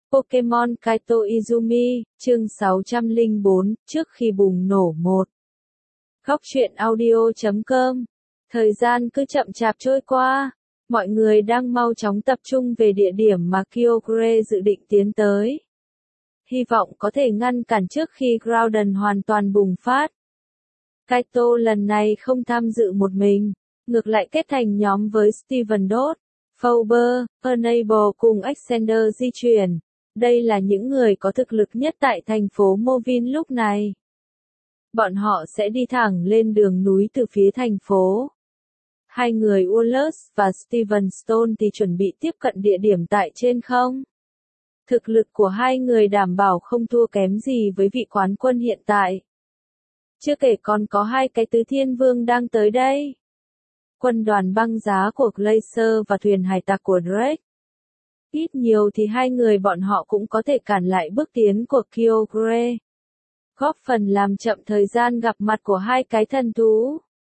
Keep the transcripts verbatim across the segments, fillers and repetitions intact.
Pokemon Kaito Izumi, chương sáu trăm lẻ bốn, trước khi bùng nổ một. Góc truyện audio chấm com. Thời gian cứ chậm chạp trôi qua, mọi người đang mau chóng tập trung về địa điểm mà Kyogre dự định tiến tới. Hy vọng có thể ngăn cản trước khi Groudon hoàn toàn bùng phát. Kaito lần này không tham dự một mình, ngược lại kết thành nhóm với Steven Dot, Fauber, Enable cùng Alexander di chuyển. Đây là những người có thực lực nhất tại thành phố Movin lúc này. Bọn họ sẽ đi thẳng lên đường núi từ phía thành phố. Hai người Wallace và Steven Stone thì chuẩn bị tiếp cận địa điểm tại trên không. Thực lực của hai người đảm bảo không thua kém gì với vị quán quân hiện tại. Chưa kể còn có hai cái tứ thiên vương đang tới đây. Quân đoàn băng giá của Glacier và thuyền hải tặc của Drake. Ít nhiều thì hai người bọn họ cũng có thể cản lại bước tiến của Kyogre. Góp phần làm chậm thời gian gặp mặt của hai cái thần thú.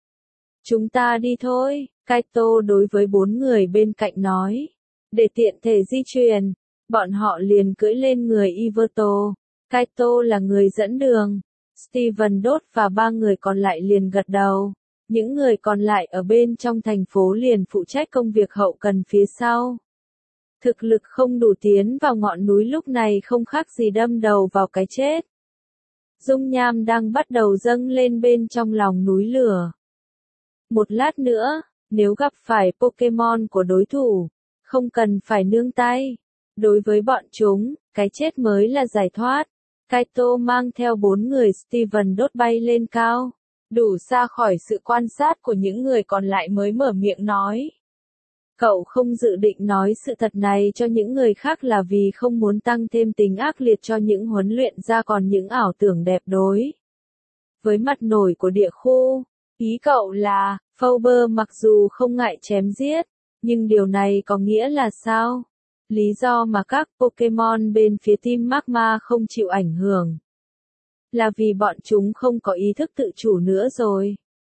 Chúng ta đi thôi, Kaito đối với bốn người bên cạnh nói. Để tiện thể di chuyển, bọn họ liền cưỡi lên người Yveltal. Kaito là người dẫn đường. Steven Dot và ba người còn lại liền gật đầu. Những người còn lại ở bên trong thành phố liền phụ trách công việc hậu cần phía sau. Thực lực không đủ tiến vào ngọn núi lúc này không khác gì đâm đầu vào cái chết. Dung nham đang bắt đầu dâng lên bên trong lòng núi lửa. Một lát nữa, nếu gặp phải Pokemon của đối thủ, không cần phải nương tay. Đối với bọn chúng, cái chết mới là giải thoát. Kaito mang theo bốn người Steven Dot bay lên cao, đủ xa khỏi sự quan sát của những người còn lại mới mở miệng nói. Cậu không dự định nói sự thật này cho những người khác là vì không muốn tăng thêm tính ác liệt cho những huấn luyện ra còn những ảo tưởng đẹp đối. Với mặt nổi của địa khu, ý cậu là, Fauber mặc dù không ngại chém giết, nhưng điều này có nghĩa là sao? Lý do mà các Pokemon bên phía Team Magma không chịu ảnh hưởng là vì bọn chúng không có ý thức tự chủ nữa rồi.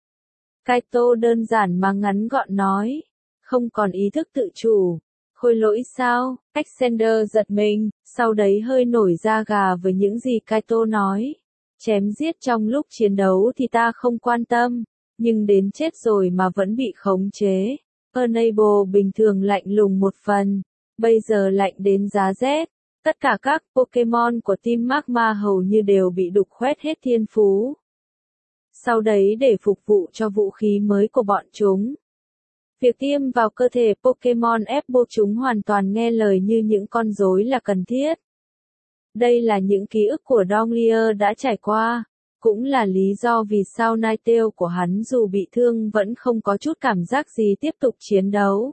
Kaito đơn giản mà ngắn gọn nói. Không còn ý thức tự chủ. Khôi lỗi sao? Alexander giật mình, sau đấy hơi nổi da gà với những gì Kaito nói. Chém giết trong lúc chiến đấu thì ta không quan tâm, nhưng đến chết rồi mà vẫn bị khống chế. Enable bình thường lạnh lùng một phần, bây giờ lạnh đến giá rét. Tất cả các Pokemon của Team Magma hầu như đều bị đục khoét hết thiên phú. Sau đấy để phục vụ cho vũ khí mới của bọn chúng. Việc tiêm vào cơ thể Pokemon ép buộc chúng hoàn toàn nghe lời như những con rối là cần thiết. Đây là những ký ức của Donglia đã trải qua, cũng là lý do vì sao Ninetale của hắn dù bị thương vẫn không có chút cảm giác gì tiếp tục chiến đấu.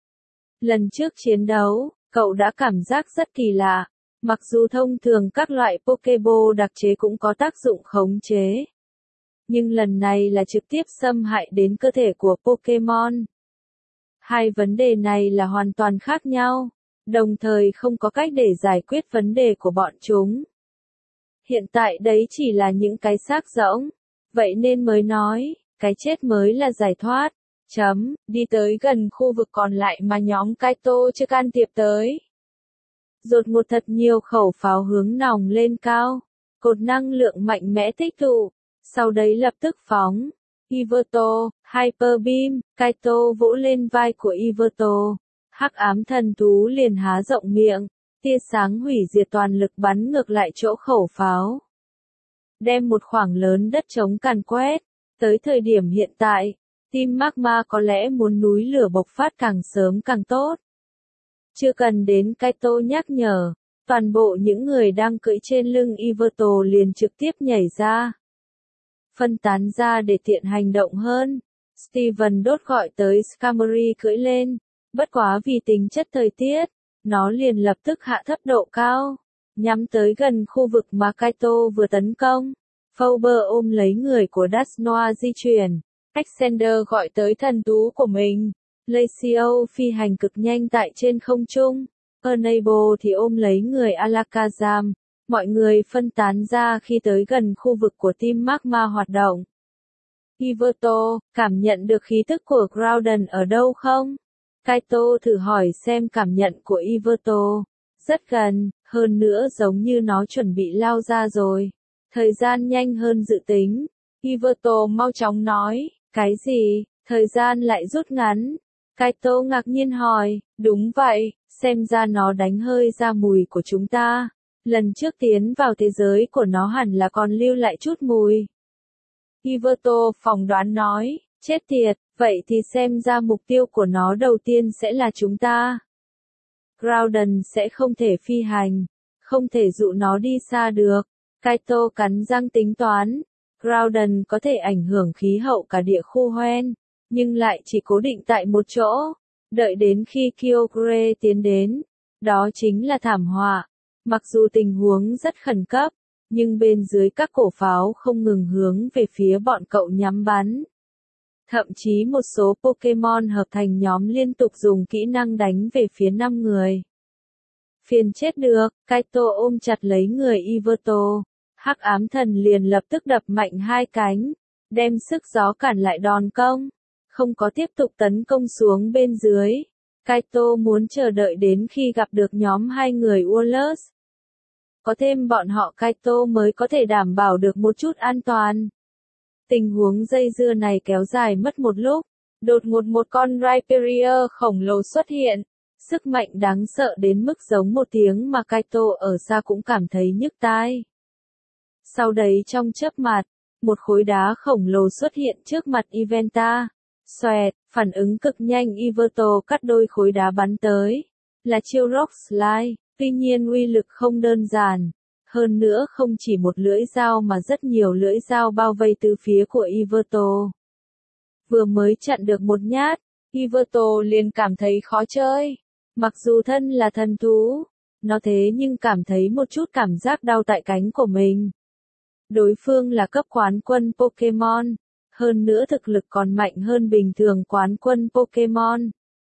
Lần trước chiến đấu, cậu đã cảm giác rất kỳ lạ, mặc dù thông thường các loại Pokeball đặc chế cũng có tác dụng khống chế. Nhưng lần này là trực tiếp xâm hại đến cơ thể của Pokemon. Hai vấn đề này là hoàn toàn khác nhau, đồng thời không có cách để giải quyết vấn đề của bọn chúng. Hiện tại đấy chỉ là những cái xác rỗng, vậy nên mới nói, cái chết mới là giải thoát. Chấm, đi tới gần khu vực còn lại mà nhóm Kaito chưa can thiệp tới. Dột một thật nhiều khẩu pháo hướng nòng lên cao, cột năng lượng mạnh mẽ tích tụ, sau đấy lập tức phóng. Yveltal, Hyper Beam, Kaito vỗ lên vai của Yveltal. Hắc ám thần thú liền há rộng miệng, tia sáng hủy diệt toàn lực bắn ngược lại chỗ khẩu pháo. Đem một khoảng lớn đất trống càn quét. Tới thời điểm hiện tại, Team Magma có lẽ muốn núi lửa bộc phát càng sớm càng tốt. Chưa cần đến Kaito nhắc nhở, toàn bộ những người đang cưỡi trên lưng Yveltal liền trực tiếp nhảy ra. Phân tán ra để tiện hành động hơn. Steven Dot gọi tới Skarmory cưỡi lên, bất quá vì tính chất thời tiết, nó liền lập tức hạ thấp độ cao, nhắm tới gần khu vực mà Kaito vừa tấn công. Fauber ôm lấy người của Dusknoir di chuyển. Alexander gọi tới thần thú của mình. Glacier phi hành cực nhanh tại trên không trung. Enable thì ôm lấy người Alakazam. Mọi người phân tán ra khi tới gần khu vực của Team Magma hoạt động. Yveltal, cảm nhận được khí tức của Groudon ở đâu không? Kaito thử hỏi xem cảm nhận của Yveltal. Rất gần, Hơn nữa giống như nó chuẩn bị lao ra rồi. Thời gian nhanh hơn dự tính. Iverto mau chóng nói, cái gì, thời gian lại rút ngắn. Kaito ngạc nhiên hỏi, đúng vậy, xem ra nó đánh hơi ra mùi của chúng ta. Lần trước tiến vào thế giới của nó hẳn là còn lưu lại chút mùi. Iverto phỏng đoán nói, chết tiệt, vậy thì xem ra mục tiêu của nó đầu tiên sẽ là chúng ta. Groudon sẽ không thể phi hành, không thể dụ nó đi xa được. Kaito cắn răng tính toán. Groudon có thể ảnh hưởng khí hậu cả địa khu Hoenn, nhưng lại chỉ cố định tại một chỗ. Đợi đến khi Kyogre tiến đến, đó chính là thảm họa. Mặc dù tình huống rất khẩn cấp, nhưng bên dưới các cổ pháo không ngừng hướng về phía bọn cậu nhắm bắn. Thậm chí một số Pokémon hợp thành nhóm liên tục dùng kỹ năng đánh về phía năm người. Phiền chết được, Kaito ôm chặt lấy người Iverto. Hắc ám thần liền lập tức đập mạnh hai cánh, đem sức gió cản lại đòn công. Không có tiếp tục tấn công xuống bên dưới. Kaito muốn chờ đợi đến khi gặp được nhóm hai người Uelus. Có thêm bọn họ Kaito mới có thể đảm bảo được một chút an toàn. Tình huống dây dưa này kéo dài mất một lúc. Đột ngột một con Rhyperior khổng lồ xuất hiện. Sức mạnh đáng sợ đến mức giống một tiếng mà Kaito ở xa cũng cảm thấy nhức tai. Sau đấy trong chớp mắt, một khối đá khổng lồ xuất hiện trước mặt Iventa. Xoẹt, phản ứng cực nhanh Iverto cắt đôi khối đá bắn tới. Là chiêu Rock Slide, tuy nhiên uy lực không đơn giản. Hơn nữa không chỉ một lưỡi dao mà rất nhiều lưỡi dao bao vây từ phía của Iverto. Vừa mới chặn được một nhát, Iverto liền cảm thấy khó chơi. Mặc dù thân là thần thú, nó thế nhưng cảm thấy một chút cảm giác đau tại cánh của mình. Đối phương là cấp quán quân Pokemon, hơn nữa thực lực còn mạnh hơn bình thường quán quân Pokemon.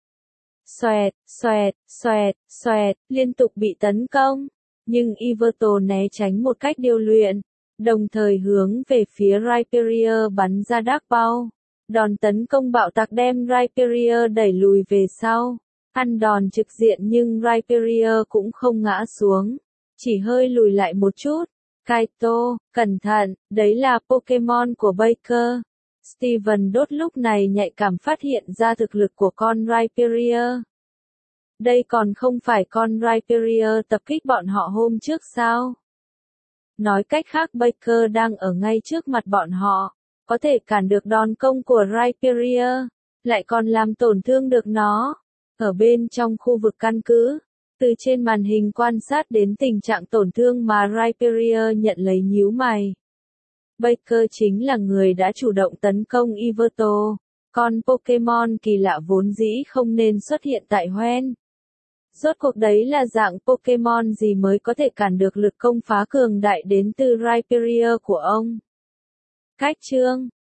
Xoẹt, xoẹt, xoẹt, xoẹt, liên tục bị tấn công, nhưng Iverto né tránh một cách điêu luyện, đồng thời hướng về phía Rhyperior bắn ra Dark Ball. Đòn tấn công bạo tạc đem Rhyperior đẩy lùi về sau. Ăn đòn trực diện nhưng Rhyperior cũng không ngã xuống, chỉ hơi lùi lại một chút. Kaito, cẩn thận, đấy là Pokemon của Baker. Steven Đốt lúc này nhạy cảm phát hiện ra thực lực của con Rhyperior. Đây còn không phải con Rhyperior tập kích bọn họ hôm trước sao? Nói cách khác Baker đang ở ngay trước mặt bọn họ, có thể cản được đòn công của Rhyperior, lại còn làm tổn thương được nó. Ở bên trong khu vực căn cứ, từ trên màn hình quan sát đến tình trạng tổn thương mà Rhyperior nhận lấy nhíu mày. Baker chính là người đã chủ động tấn công Iverto, con Pokemon kỳ lạ vốn dĩ không nên xuất hiện tại Hoenn. Rốt cuộc đấy là dạng Pokemon gì mới có thể cản được lực công phá cường đại đến từ Rhyperior của ông? Cách chương